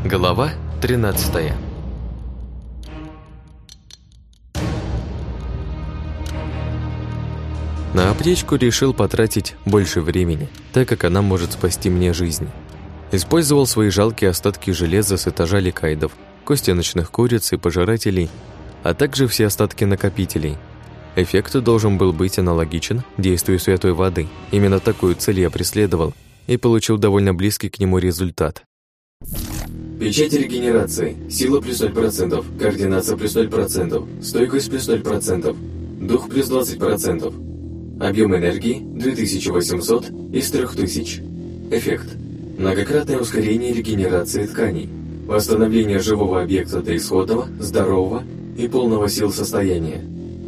Глава 13. На аптечку решил потратить больше времени, так как она может спасти мне жизнь. Использовал свои жалкие остатки железа с этажа ликайдов, кости ночных куриц и пожирателей, а также все остатки накопителей. Эффект должен был быть аналогичен действию святой воды. Именно такую цель я преследовал и получил довольно близкий к нему результат. Печать регенерации. Сила плюс 0%, координация плюс 0%, стойкость плюс 0%, дух плюс 20%. Объем энергии 2800 из 3000. Эффект. Многократное ускорение регенерации тканей. Восстановление живого объекта до исходного, здорового и полного сил состояния.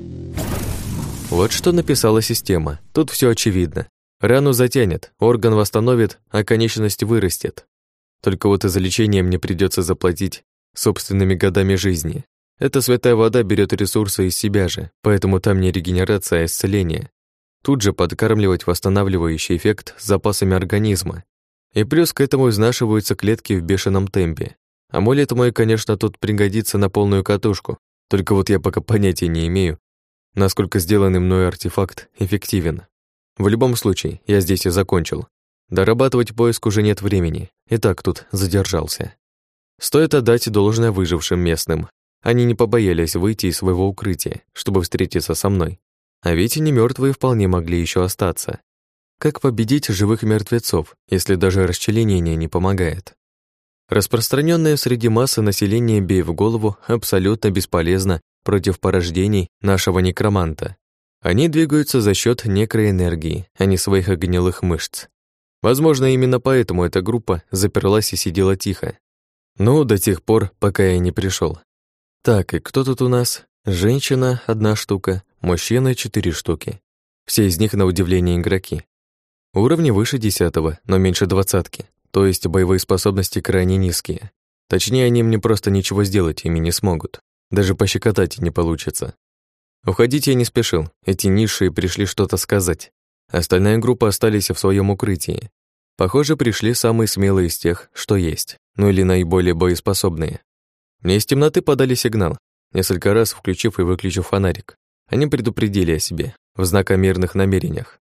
Вот что написала система. Тут все очевидно. Рану затянет, орган восстановит, а конечность вырастет. Только вот из-за лечения мне придется заплатить собственными годами жизни. Эта святая вода берет ресурсы из себя же, поэтому там не регенерация, а исцеление. Тут же подкармливать восстанавливающий эффект с запасами организма. И плюс к этому изнашиваются клетки в бешеном темпе. Амулет мой, конечно, тут пригодится на полную катушку, только вот я пока понятия не имею, насколько сделанный мной артефакт эффективен. В любом случае, я здесь и закончил. Дорабатывать поиск уже нет времени, и так тут задержался. Стоит отдать должное выжившим местным. Они не побоялись выйти из своего укрытия, чтобы встретиться со мной. А ведь и не мертвые вполне могли еще остаться. Как победить живых мертвецов, если даже расчленение не помогает? Распространенное среди массы населения бей в голову абсолютно бесполезно против порождений нашего некроманта. Они двигаются за счет некроэнергии, а не своих гнилых мышц. Возможно, именно поэтому эта группа заперлась и сидела тихо. Ну, до тех пор, пока я не пришел. Так, и кто тут у нас? Женщина — 1 штука, мужчина — 4 штуки. Все из них, на удивление, игроки. Уровни выше 10-го, но меньше 20-ки, то есть боевые способности крайне низкие. Точнее, они мне просто ничего сделать ими не смогут. Даже пощекотать не получится. Уходить я не спешил, эти низшие пришли что-то сказать. Остальная группа остались в своем укрытии. Похоже, пришли самые смелые из тех, что есть, ну или наиболее боеспособные. Мне из темноты подали сигнал, несколько раз включив и выключив фонарик. Они предупредили о себе, в знак о мирных намерениях.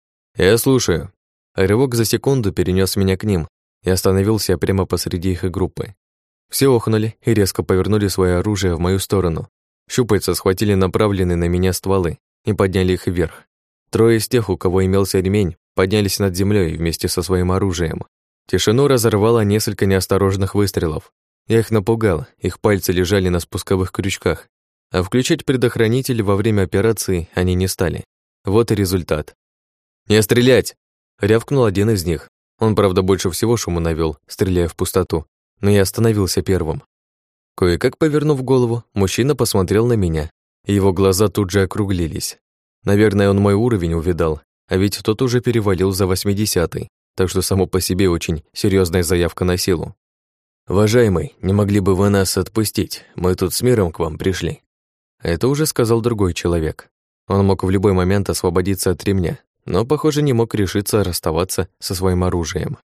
«Я слушаю». Рывок за секунду перенес меня к ним и остановился прямо посреди их группы. Все охнули и резко повернули свое оружие в мою сторону. Щупальца схватили направленные на меня стволы и подняли их вверх. 3 из тех, у кого имелся ремень, поднялись над землей вместе со своим оружием. Тишину разорвало несколько неосторожных выстрелов. Я их напугал, их пальцы лежали на спусковых крючках, а включать предохранитель во время операции они не стали. Вот и результат. «Не стрелять!» — рявкнул один из них. Он, правда, больше всего шума навёл, стреляя в пустоту, но я остановился первым. Кое-как повернув голову, мужчина посмотрел на меня, и его глаза тут же округлились. Наверное, он мой уровень увидал, а ведь тот уже перевалил за 80-й, так что само по себе очень серьезная заявка на силу. «Уважаемый, не могли бы вы нас отпустить? Мы тут с миром к вам пришли». Это уже сказал другой человек. Он мог в любой момент освободиться от ремня, но, похоже, не мог решиться расставаться со своим оружием.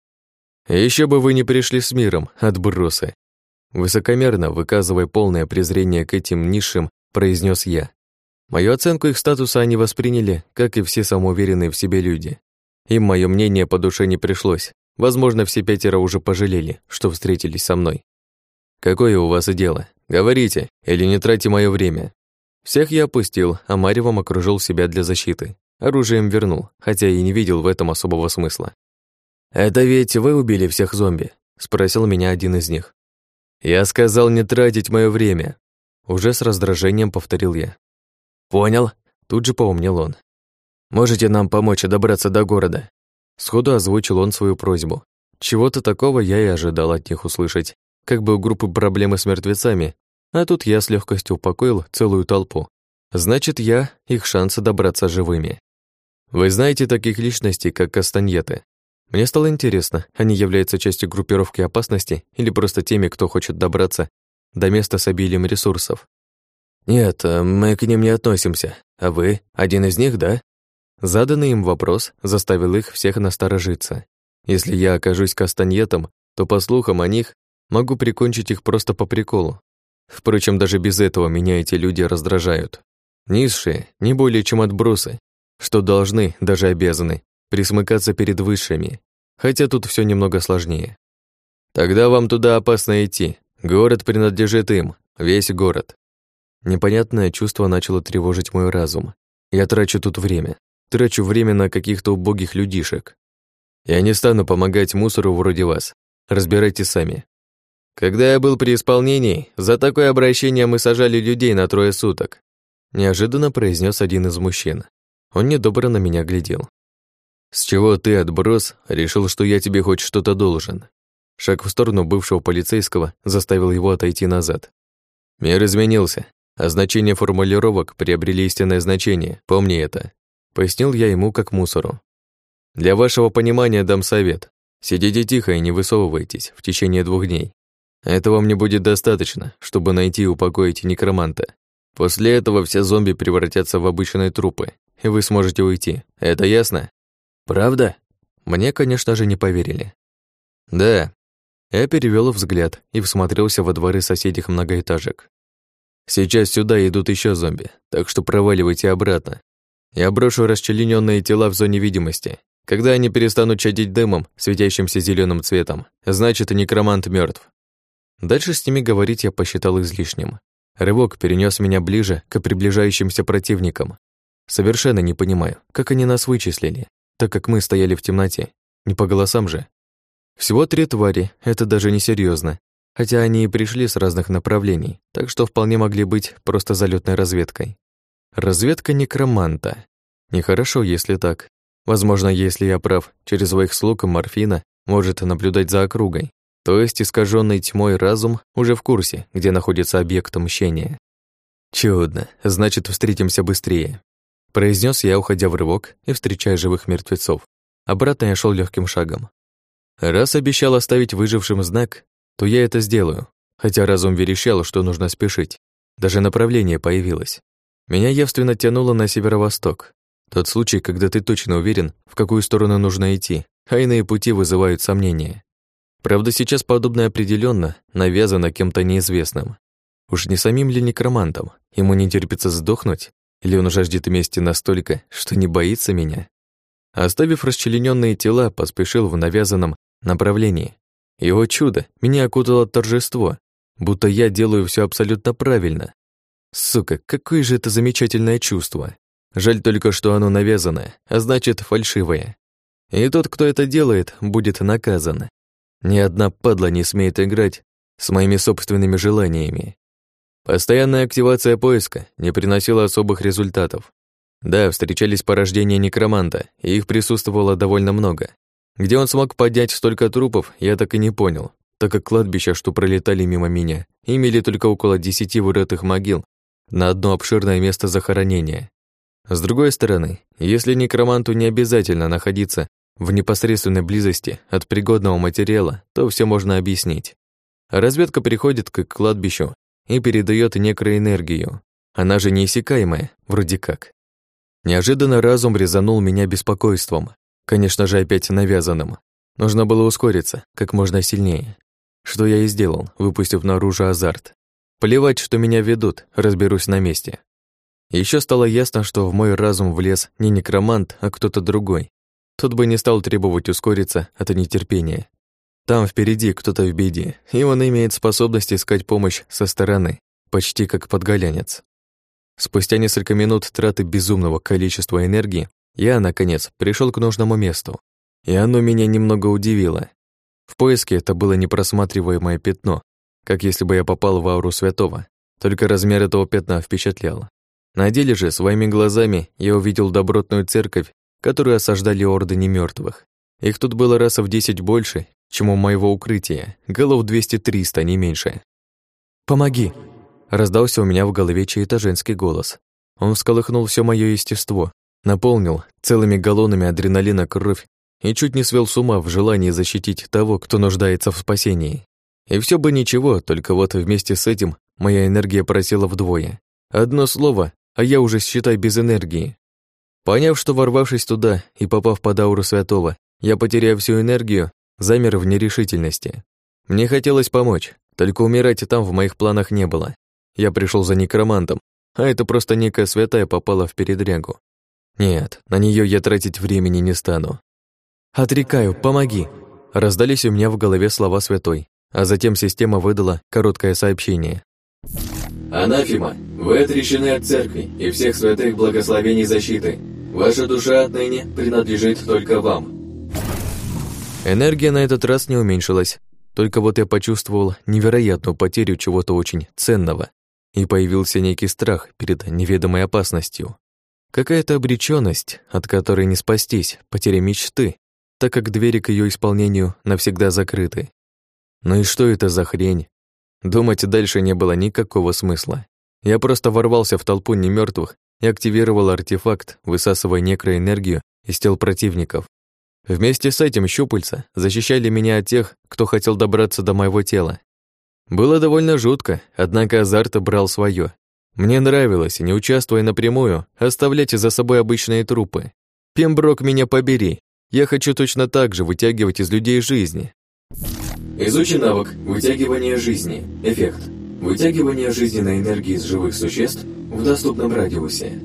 Еще бы вы не пришли с миром, отбросы. Высокомерно, выказывая полное презрение к этим низшим, произнес я. Мою оценку их статуса они восприняли, как и все самоуверенные в себе люди. Им мое мнение по душе не пришлось. Возможно, все 5 уже пожалели, что встретились со мной. «Какое у вас дело? Говорите, или не тратьте мое время». Всех я опустил, а маревом окружил себя для защиты. Оружием вернул, хотя и не видел в этом особого смысла. «Это ведь вы убили всех зомби?» — спросил меня один из них. «Я сказал не тратить мое время». Уже с раздражением повторил я. «Понял», — тут же поумнел он. «Можете нам помочь добраться до города?» Сходу озвучил он свою просьбу. Чего-то такого я и ожидал от них услышать. Как бы у группы проблемы с мертвецами, а тут я с легкостью упокоил целую толпу. Значит, я их шансы добраться живыми. Вы знаете таких личностей, как Кастаньеты? Мне стало интересно, они являются частью группировки опасности или просто теми, кто хочет добраться до места с обилием ресурсов? «Нет, мы к ним не относимся. А вы один из них, да?» Заданный им вопрос заставил их всех насторожиться. Если я окажусь кастаньетом, то, по слухам о них, Могу прикончить их просто по приколу. Впрочем, даже без этого меня эти люди раздражают. Низшие, не более чем отбросы, что должны, даже обязаны, присмыкаться перед высшими. Хотя тут все немного сложнее. Тогда вам туда опасно идти. Город принадлежит им, весь город. Непонятное чувство начало тревожить мой разум. Я трачу тут время. Трачу время на каких-то убогих людишек. Я не стану помогать мусору вроде вас. Разбирайтесь сами. Когда я был при исполнении, за такое обращение мы сажали людей на 3 суток. Неожиданно произнес один из мужчин. Он недобро на меня глядел. С чего ты, отброс, решил, что я тебе хоть что-то должен? Шаг в сторону бывшего полицейского заставил его отойти назад. Мир изменился, а значения формулировок приобрели истинное значение, помни это. Пояснил я ему как мусору. Для вашего понимания дам совет. Сидите тихо и не высовывайтесь в течение 2 дней. Этого мне будет достаточно, чтобы найти и упокоить некроманта. После этого все зомби превратятся в обычные трупы, и вы сможете уйти. Это ясно? Правда? Мне, конечно же, не поверили. Да. Я перевёл взгляд и всмотрелся во дворы соседних многоэтажек. Сейчас сюда идут еще зомби, так что проваливайте обратно. Я брошу расчленённые тела в зоне видимости. Когда они перестанут чадить дымом, светящимся зеленым цветом, значит, некромант мертв. Дальше с ними говорить я посчитал излишним. Рывок перенес меня ближе к приближающимся противникам. Совершенно не понимаю, как они нас вычислили, так как мы стояли в темноте, не по голосам же. Всего 3 твари, это даже не серьезно, хотя они и пришли с разных направлений, так что вполне могли быть просто залетной разведкой. Разведка некроманта. Нехорошо, если так. Возможно, если я прав, через своих слуг Морфина может наблюдать за округой. То есть искаженный тьмой разум уже в курсе, где находится объект мщения. Чудно, значит, встретимся быстрее. Произнес я, уходя в рывок и встречая живых мертвецов. Обратно я шел легким шагом. Раз обещал оставить выжившим знак, то я это сделаю, хотя разум верещал, что нужно спешить. Даже направление появилось. Меня явственно тянуло на северо-восток. Тот случай, когда ты точно уверен, в какую сторону нужно идти, а иные пути вызывают сомнения. Правда, сейчас подобное определенно навязано кем-то неизвестным. Уж не самим ли некромантом? Ему не терпится сдохнуть? Или он жаждет мести настолько, что не боится меня? Оставив расчлененные тела, поспешил в навязанном направлении. И, о чудо, меня окутало торжество, будто я делаю все абсолютно правильно. Сука, какое же это замечательное чувство. Жаль только, что оно навязанное, а значит, фальшивое. И тот, кто это делает, будет наказан. Ни одна падла не смеет играть с моими собственными желаниями. Постоянная активация поиска не приносила особых результатов. Да, встречались порождения некроманта, и их присутствовало довольно много. Где он смог поднять столько трупов, я так и не понял, так как кладбища, что пролетали мимо меня, имели только около 10 вырытых могил на одно обширное место захоронения. С другой стороны, если некроманту не обязательно находиться в непосредственной близости от пригодного материала, то все можно объяснить. Разведка приходит к кладбищу и передает некроэнергию. Она же неиссякаемая, вроде как. Неожиданно разум резанул меня беспокойством. Конечно же, опять навязанным. Нужно было ускориться, как можно сильнее. Что я и сделал, выпустив наружу азарт. Плевать, что меня ведут, разберусь на месте. Еще стало ясно, что в мой разум влез не некромант, а кто-то другой. Тот бы не стал требовать ускориться от нетерпения. Там впереди кто-то в беде, и он имеет способность искать помощь со стороны, почти как подголянец. Спустя несколько минут траты безумного количества энергии, я, наконец, пришел к нужному месту. И оно меня немного удивило. В поиске это было непросматриваемое пятно, как если бы я попал в ауру святого, только размер этого пятна впечатлял. На деле же, своими глазами, я увидел добротную церковь, которую осаждали орды немёртвых. Их тут было раз в 10 больше, чем у моего укрытия, голов 200-300, не меньше. «Помоги!» — раздался у меня в голове чей-то женский голос. Он всколыхнул все моё естество, наполнил целыми галлонами адреналина кровь и чуть не свел с ума в желании защитить того, кто нуждается в спасении. И все бы ничего, только вот вместе с этим моя энергия просела вдвое. Одно слово, а я уже, считай, без энергии. Поняв, что ворвавшись туда и попав под ауру святого, я потеряю всю энергию, замер в нерешительности. Мне хотелось помочь, только умирать и там в моих планах не было. Я пришел за некромантом, а это просто некая святая попала в передрягу. Нет, на нее я тратить времени не стану. «Отрекаю, помоги!» Раздались у меня в голове слова святой, а затем система выдала короткое сообщение. Анафема, вы отречены от церкви и всех святых благословений защиты. Ваша душа отныне принадлежит только вам. Энергия на этот раз не уменьшилась, только вот я почувствовал невероятную потерю чего-то очень ценного, и появился некий страх перед неведомой опасностью. Какая-то обречённость, от которой не спастись, потеря мечты, так как двери к её исполнению навсегда закрыты. Ну и что это за хрень? Думать дальше не было никакого смысла. Я просто ворвался в толпу немёртвых и активировал артефакт, высасывая некроэнергию из тел противников. Вместе с этим щупальца защищали меня от тех, кто хотел добраться до моего тела. Было довольно жутко, однако азарт брал своё. Мне нравилось, не участвуя напрямую, оставлять за собой обычные трупы. Пемброк, меня побери. Я хочу точно так же вытягивать из людей жизни. Изучи навык вытягивания жизни. Эффект. Вытягивание жизненной энергии из живых существ в доступном радиусе.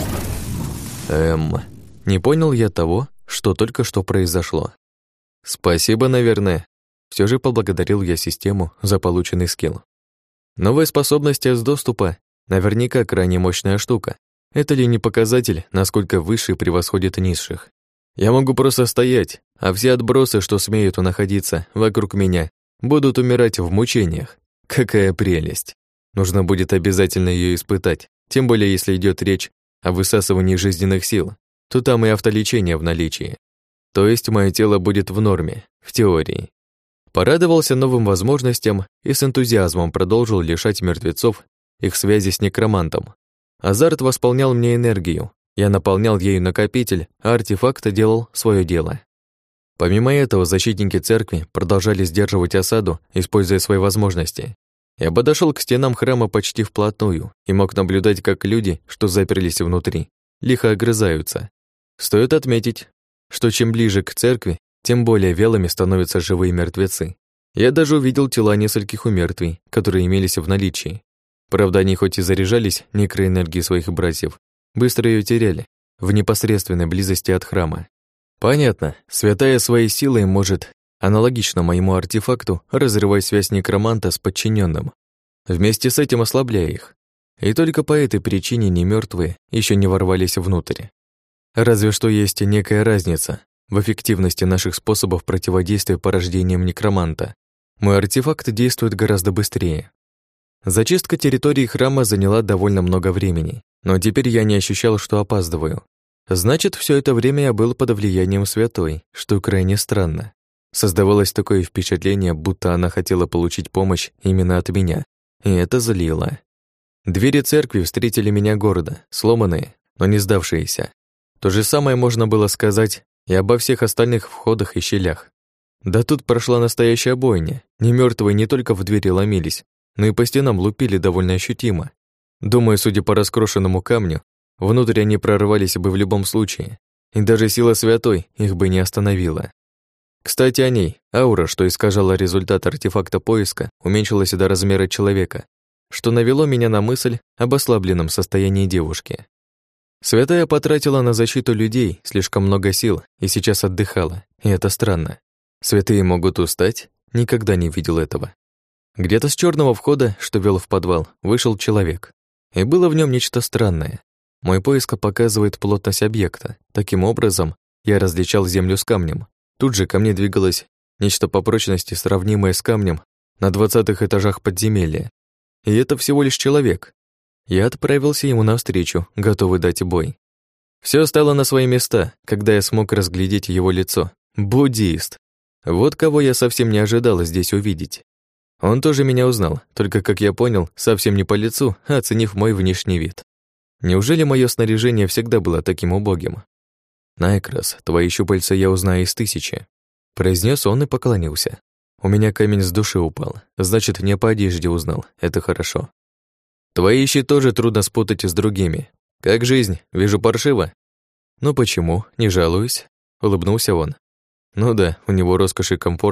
Не понял я того, что только что произошло. Спасибо, наверное. Все же поблагодарил я систему за полученный скилл. Новая способность из доступа наверняка крайне мощная штука. Это ли не показатель, насколько высший превосходит низших? Я могу просто стоять, а все отбросы, что смеют находиться вокруг меня, будут умирать в мучениях. Какая прелесть! Нужно будет обязательно ее испытать, тем более если идет речь о высасывании жизненных сил, то там и автолечение в наличии. То есть мое тело будет в норме, в теории. Порадовался новым возможностям и с энтузиазмом продолжил лишать мертвецов их связи с некромантом. Азарт восполнял мне энергию, я наполнял ею накопитель, а артефакт делал свое дело. Помимо этого, защитники церкви продолжали сдерживать осаду, используя свои возможности. Я подошел к стенам храма почти вплотную и мог наблюдать, как люди, что заперлись внутри, лихо огрызаются. Стоит отметить, что чем ближе к церкви, тем более вялыми становятся живые мертвецы. Я даже увидел тела нескольких умертвий, которые имелись в наличии. Правда, они хоть и заряжались некроэнергией своих братьев, быстро ее теряли в непосредственной близости от храма. Понятно, святая своей силой может, аналогично моему артефакту, разрывать связь некроманта с подчиненным, вместе с этим ослабляя их. И только по этой причине немертвые еще не ворвались внутрь. Разве что есть некая разница в эффективности наших способов противодействия порождениям некроманта. Мой артефакт действует гораздо быстрее. Зачистка территории храма заняла довольно много времени, но теперь я не ощущал, что опаздываю. Значит, все это время я был под влиянием святой, что крайне странно. Создавалось такое впечатление, будто она хотела получить помощь именно от меня, и это злило. Двери церкви встретили меня гордо, сломанные, но не сдавшиеся. То же самое можно было сказать и обо всех остальных входах и щелях. Да тут прошла настоящая бойня. Немёртвые не только в двери ломились, но и по стенам лупили довольно ощутимо. Думаю, судя по раскрошенному камню, внутрь они прорвались бы в любом случае, и даже сила святой их бы не остановила. Кстати, о ней. Аура, что искажала результат артефакта поиска, уменьшилась до размера человека, что навело меня на мысль об ослабленном состоянии девушки. Святая потратила на защиту людей слишком много сил и сейчас отдыхала, и это странно. Святые могут устать? Никогда не видел этого. Где-то с черного входа, что вел в подвал, вышел человек. И было в нем нечто странное. Мой поиск показывает плотность объекта. Таким образом, я различал землю с камнем. Тут же ко мне двигалось нечто по прочности сравнимое с камнем на 20-х этажах подземелья. И это всего лишь человек. Я отправился ему навстречу, готовый дать бой. Все стало на свои места, когда я смог разглядеть его лицо. Буддист. Вот кого я совсем не ожидал здесь увидеть. Он тоже меня узнал, только, как я понял, совсем не по лицу, а оценив мой внешний вид. Неужели мое снаряжение всегда было таким убогим? «Найкрас, твои щупальца я узнаю из 1000», — произнес он и поклонился. У меня камень с души упал, значит, не по одежде узнал, это хорошо. «Твои ищи тоже трудно спутать с другими. Как жизнь? Вижу, паршиво». «Ну почему? Не жалуюсь», — улыбнулся он. Ну да, у него роскошь и комфорт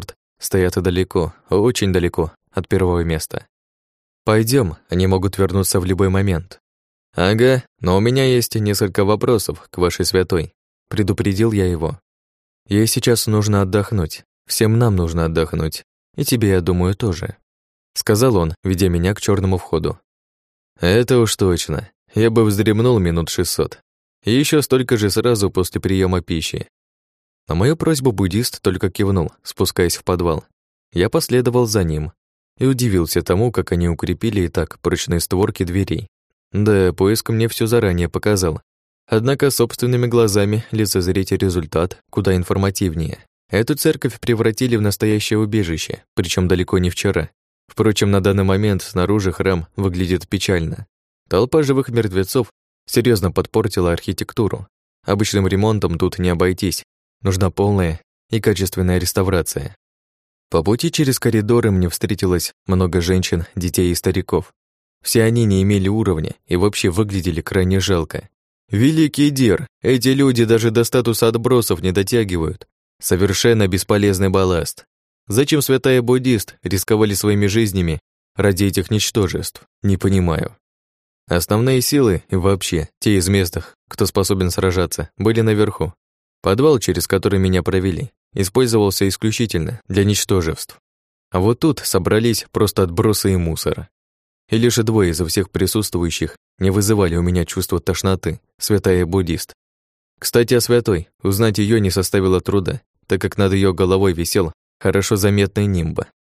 стоят далеко, очень далеко от первого места. Пойдем, они могут вернуться в любой момент. Ага, но у меня есть несколько вопросов к вашей святой. Предупредил я его. Ей сейчас нужно отдохнуть. Всем нам нужно отдохнуть. И тебе, я думаю, тоже. Сказал он, ведя меня к черному входу. Это уж точно. Я бы вздремнул минут 600. И еще столько же сразу после приема пищи. На мою просьбу буддист только кивнул, спускаясь в подвал. Я последовал за ним и удивился тому, как они укрепили и так прочные створки дверей. Да, поиск мне все заранее показал. Однако собственными глазами лицезреть результат куда информативнее. Эту церковь превратили в настоящее убежище, причем далеко не вчера. Впрочем, на данный момент снаружи храм выглядит печально. Толпа живых мертвецов серьезно подпортила архитектуру. Обычным ремонтом тут не обойтись. Нужна полная и качественная реставрация. По пути через коридоры мне встретилось много женщин, детей и стариков. Все они не имели уровня и вообще выглядели крайне жалко. Великий Дир, эти люди даже до статуса отбросов не дотягивают. Совершенно бесполезный балласт. Зачем святая буддист рисковали своими жизнями ради этих ничтожеств? Не понимаю. Основные силы и вообще те из местных, кто способен сражаться, были наверху. Подвал, через который меня провели, использовался исключительно для ничтожеств. А вот тут собрались просто отбросы и мусор. И лишь двое из всех присутствующих не вызывали у меня чувства тошноты, святая буддист. Кстати, о святой, узнать ее не составило труда, так как над ее головой висел хорошо заметный нимб.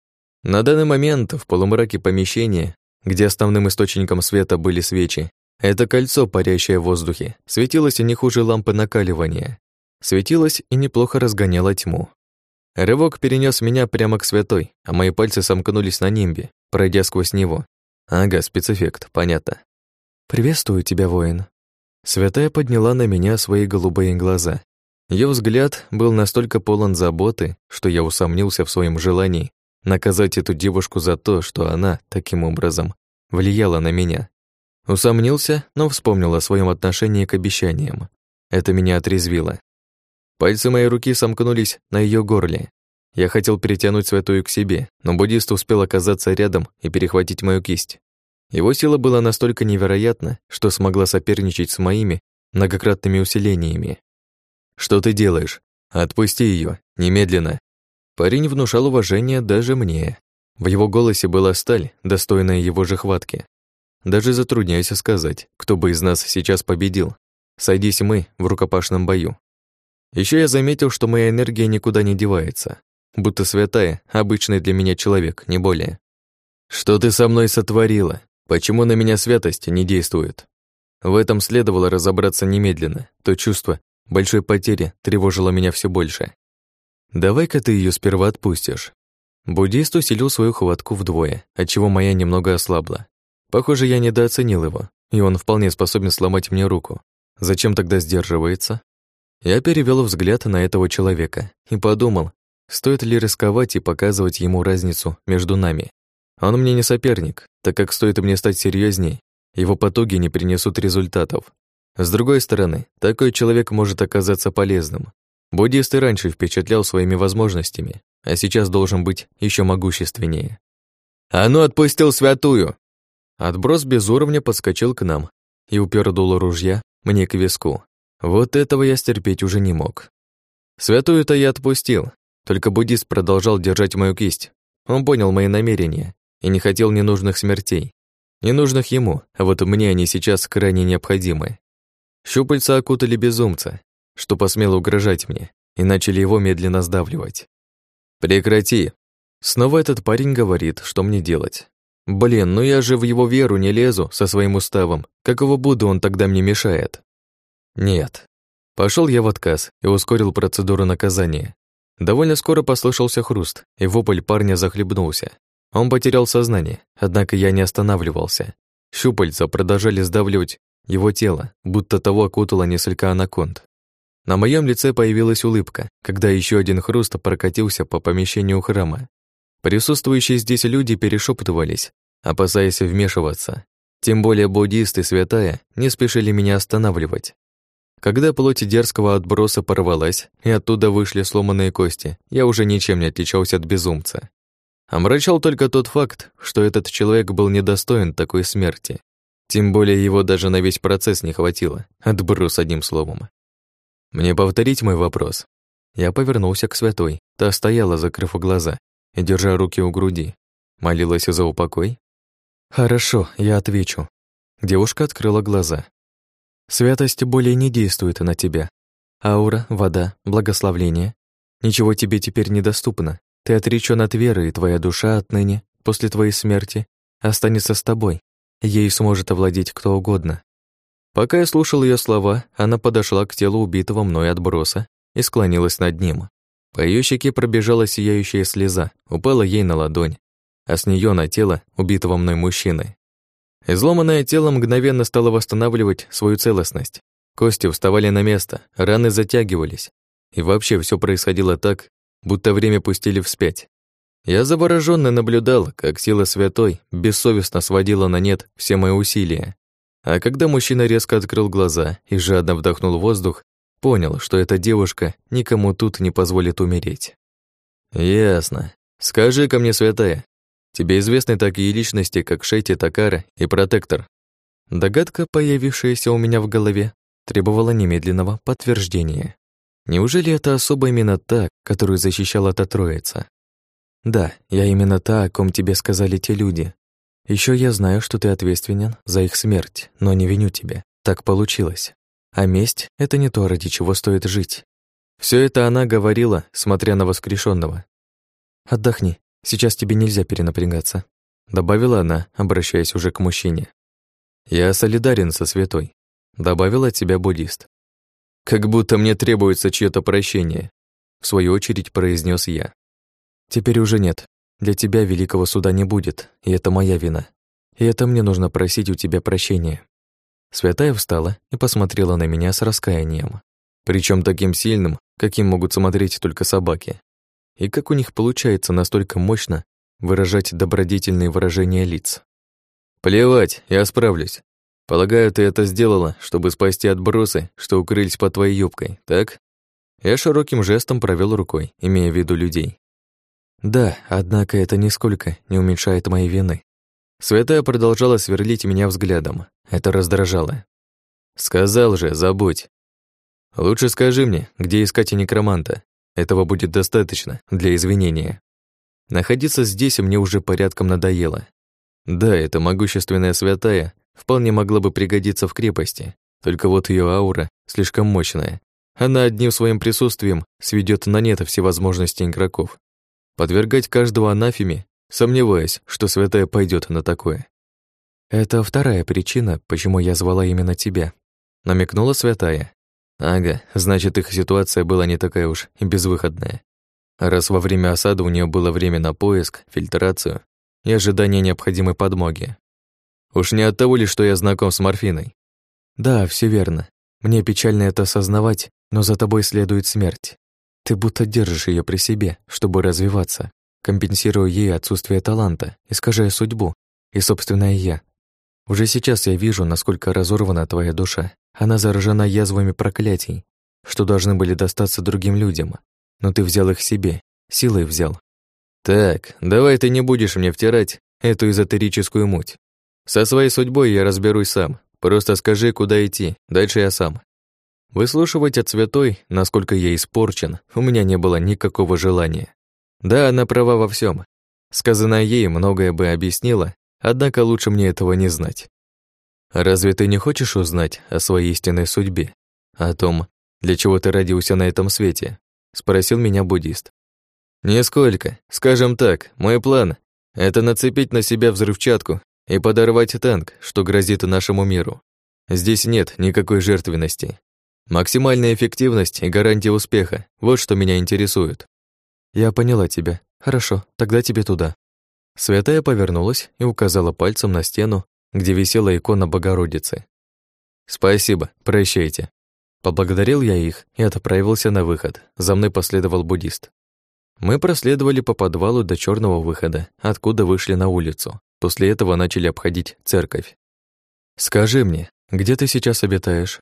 На данный момент в полумраке помещения, где основным источником света были свечи, это кольцо, парящее в воздухе, светилось не хуже лампы накаливания. Светилось и неплохо разгоняло тьму. Рывок перенес меня прямо к святой, а мои пальцы сомкнулись на нимбе, пройдя сквозь него. Ага, спецэффект, понятно. «Приветствую тебя, воин». Святая подняла на меня свои голубые глаза. Ее взгляд был настолько полон заботы, что я усомнился в своем желании наказать эту девушку за то, что она, таким образом, влияла на меня. Усомнился, но вспомнил о своем отношении к обещаниям. Это меня отрезвило. Пальцы моей руки сомкнулись на ее горле. Я хотел перетянуть святую к себе, но буддист успел оказаться рядом и перехватить мою кисть. Его сила была настолько невероятна, что смогла соперничать с моими многократными усилениями. «Что ты делаешь? Отпусти ее, немедленно!» Парень внушал уважение даже мне. В его голосе была сталь, достойная его же хватки. Даже затрудняюсь сказать, кто бы из нас сейчас победил. Сойдись мы в рукопашном бою. Еще я заметил, что моя энергия никуда не девается. Будто святая, обычный для меня человек, не более. «Что ты со мной сотворила? Почему на меня святость не действует?» В этом следовало разобраться немедленно. То чувство большой потери тревожило меня все больше. «Давай-ка ты ее сперва отпустишь». Буддист усилил свою хватку вдвое, отчего моя немного ослабла. Похоже, я недооценил его, и он вполне способен сломать мне руку. Зачем тогда сдерживается? Я перевел взгляд на этого человека и подумал, стоит ли рисковать и показывать ему разницу между нами. Он мне не соперник, так как стоит мне стать серьезней, его потуги не принесут результатов. С другой стороны, такой человек может оказаться полезным. Буддист и раньше впечатлял своими возможностями, а сейчас должен быть еще могущественнее. «А ну, отпустил святую!» Отброс без уровня подскочил к нам и упер дуло ружья мне к виску. Вот этого я стерпеть уже не мог. Святую-то я отпустил, только буддист продолжал держать мою кисть. Он понял мои намерения и не хотел ненужных смертей. Ненужных ему, а вот мне они сейчас крайне необходимы. Щупальца окутали безумца, что посмело угрожать мне, и начали его медленно сдавливать. «Прекрати!» Снова этот парень говорит, что мне делать. Блин, ну я же в его веру не лезу со своим уставом. Какого Будды он тогда мне мешает? Нет. Пошел я в отказ и ускорил процедуру наказания. Довольно скоро послышался хруст, и вопль парня захлебнулся. Он потерял сознание, однако я не останавливался. Щупальца продолжали сдавливать его тело, будто того окутало несколько анаконд. На моем лице появилась улыбка, когда еще один хруст прокатился по помещению храма. Присутствующие здесь люди перешептывались, опасаясь вмешиваться. Тем более буддисты и святая не спешили меня останавливать. Когда плоть дерзкого отброса порвалась, и оттуда вышли сломанные кости, я уже ничем не отличался от безумца. Омрачал только тот факт, что этот человек был недостоин такой смерти. Тем более его даже на весь процесс не хватило. Отброс, одним словом. Мне повторить мой вопрос? Я повернулся к святой. Та стояла, закрыв глаза и держа руки у груди. Молилась за упокой? Хорошо, я отвечу. Девушка открыла глаза. Святость более не действует на тебя. Аура, вода, благословление. Ничего тебе теперь недоступно. Ты отречён от веры, и твоя душа отныне, после твоей смерти, останется с тобой. Ей сможет овладеть кто угодно. Пока я слушал её слова, она подошла к телу убитого мной отброса и склонилась над ним. По её щеке пробежала сияющая слеза, упала ей на ладонь, а с неё на тело убитого мной мужчины. Изломанное тело мгновенно стало восстанавливать свою целостность. Кости вставали на место, раны затягивались. И вообще всё происходило так, будто время пустили вспять. Я заворожённо наблюдал, как сила святой бессовестно сводила на нет все мои усилия. А когда мужчина резко открыл глаза и жадно вдохнул воздух, понял, что эта девушка никому тут не позволит умереть. «Ясно. Скажи-ка мне, святая, тебе известны такие личности, как Шейти Такара и Протектор?» Догадка, появившаяся у меня в голове, требовала немедленного подтверждения. Неужели это особо именно та, которую защищала та троица? Да, я именно та, о ком тебе сказали те люди. Ещё я знаю, что ты ответственен за их смерть, но не виню тебя. Так получилось. А месть — это не то, ради чего стоит жить. Всё это она говорила, смотря на воскрешённого. «Отдохни, сейчас тебе нельзя перенапрягаться», — добавила она, обращаясь уже к мужчине. «Я солидарен со святой», — добавил от себя буддист. «Как будто мне требуется чьё-то прощение», — в свою очередь произнёс я. «Теперь уже нет. Для тебя великого суда не будет, и это моя вина. И это мне нужно просить у тебя прощения». Святая встала и посмотрела на меня с раскаянием. Причём таким сильным, каким могут смотреть только собаки. И как у них получается настолько мощно выражать добродетельные выражения лиц. «Плевать, я справлюсь. Полагаю, ты это сделала, чтобы спасти отбросы, что укрылись под твоей юбкой, так?» Я широким жестом провёл рукой, имея в виду людей. «Да, однако это нисколько не уменьшает моей вины». Святая продолжала сверлить меня взглядом. Это раздражало. «Сказал же, забудь. Лучше скажи мне, где искать некроманта. Этого будет достаточно для извинения. Находиться здесь мне уже порядком надоело. Да, эта могущественная святая вполне могла бы пригодиться в крепости, только вот её аура слишком мощная. Она одним своим присутствием сведёт на нет все возможности игроков. Подвергать каждого анафеме, сомневаясь, что святая пойдёт на такое. «Это вторая причина, почему я звала именно тебя», — намекнула святая. Ага, значит, их ситуация была не такая уж и безвыходная. Раз во время осады у неё было время на поиск, фильтрацию и ожидание необходимой подмоги. Уж не от того ли, что я знаком с Морфиной? Да, всё верно. Мне печально это осознавать, но за тобой следует смерть. Ты будто держишь её при себе, чтобы развиваться, компенсируя ей отсутствие таланта, искажая судьбу и собственное «я». Уже сейчас я вижу, насколько разорвана твоя душа. Она заражена язвами проклятий, что должны были достаться другим людям. Но ты взял их себе, силой взял. Так, давай ты не будешь мне втирать эту эзотерическую муть. Со своей судьбой я разберусь сам. Просто скажи, куда идти, дальше я сам. Выслушивать от святой, насколько я испорчен, у меня не было никакого желания. Да, она права во всем. Сказанное ей многое бы объяснило, однако лучше мне этого не знать. Разве ты не хочешь узнать о своей истинной судьбе? О том, для чего ты родился на этом свете? Спросил меня буддист. Нисколько. Скажем так, мой план — это нацепить на себя взрывчатку и подорвать танк, что грозит нашему миру. Здесь нет никакой жертвенности. Максимальная эффективность и гарантия успеха — вот что меня интересует. Я поняла тебя. Хорошо, тогда тебе туда. Святая повернулась и указала пальцем на стену, где висела икона Богородицы. «Спасибо, прощайте». Поблагодарил я их и отправился на выход. За мной последовал буддист. Мы проследовали по подвалу до черного выхода, откуда вышли на улицу. После этого начали обходить церковь. «Скажи мне, где ты сейчас обитаешь?»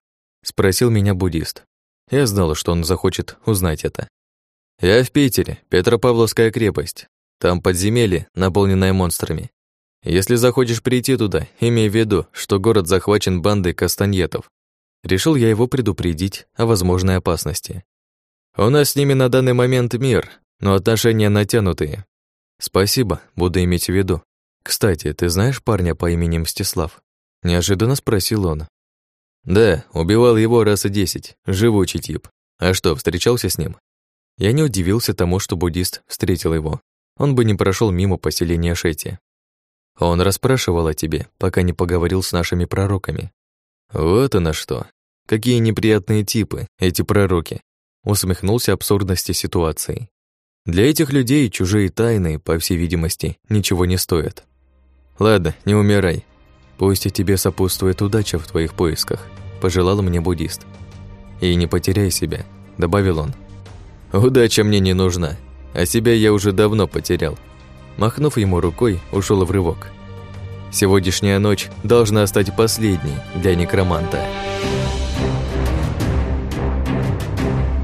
Спросил меня буддист. Я знала, что он захочет узнать это. Я в Питере, Петропавловская крепость. Там подземелье, наполненное монстрами. Если захочешь прийти туда, имей в виду, что город захвачен бандой кастаньетов. Решил я его предупредить о возможной опасности. У нас с ними на данный момент мир, но отношения натянутые. Спасибо, буду иметь в виду. Кстати, ты знаешь парня по имени Мстислав? Неожиданно спросил он. Да, убивал его раз и 10, живучий тип. А что, встречался с ним? Я не удивился тому, что буддист встретил его. Он бы не прошел мимо поселения Шети. Он расспрашивал о тебе, пока не поговорил с нашими пророками. Вот оно что. Какие неприятные типы, эти пророки. Усмехнулся абсурдности ситуации. Для этих людей чужие тайны, по всей видимости, ничего не стоят. Ладно, не умирай. Пусть и тебе сопутствует удача в твоих поисках, пожелал мне буддист. И не потеряй себя, добавил он. Удача мне не нужна, а себя я уже давно потерял. Махнув ему рукой, ушел в рывок. Сегодняшняя ночь должна стать последней для некроманта.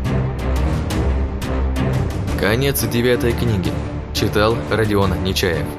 Конец 9 книги. Читал Родион Нечаев.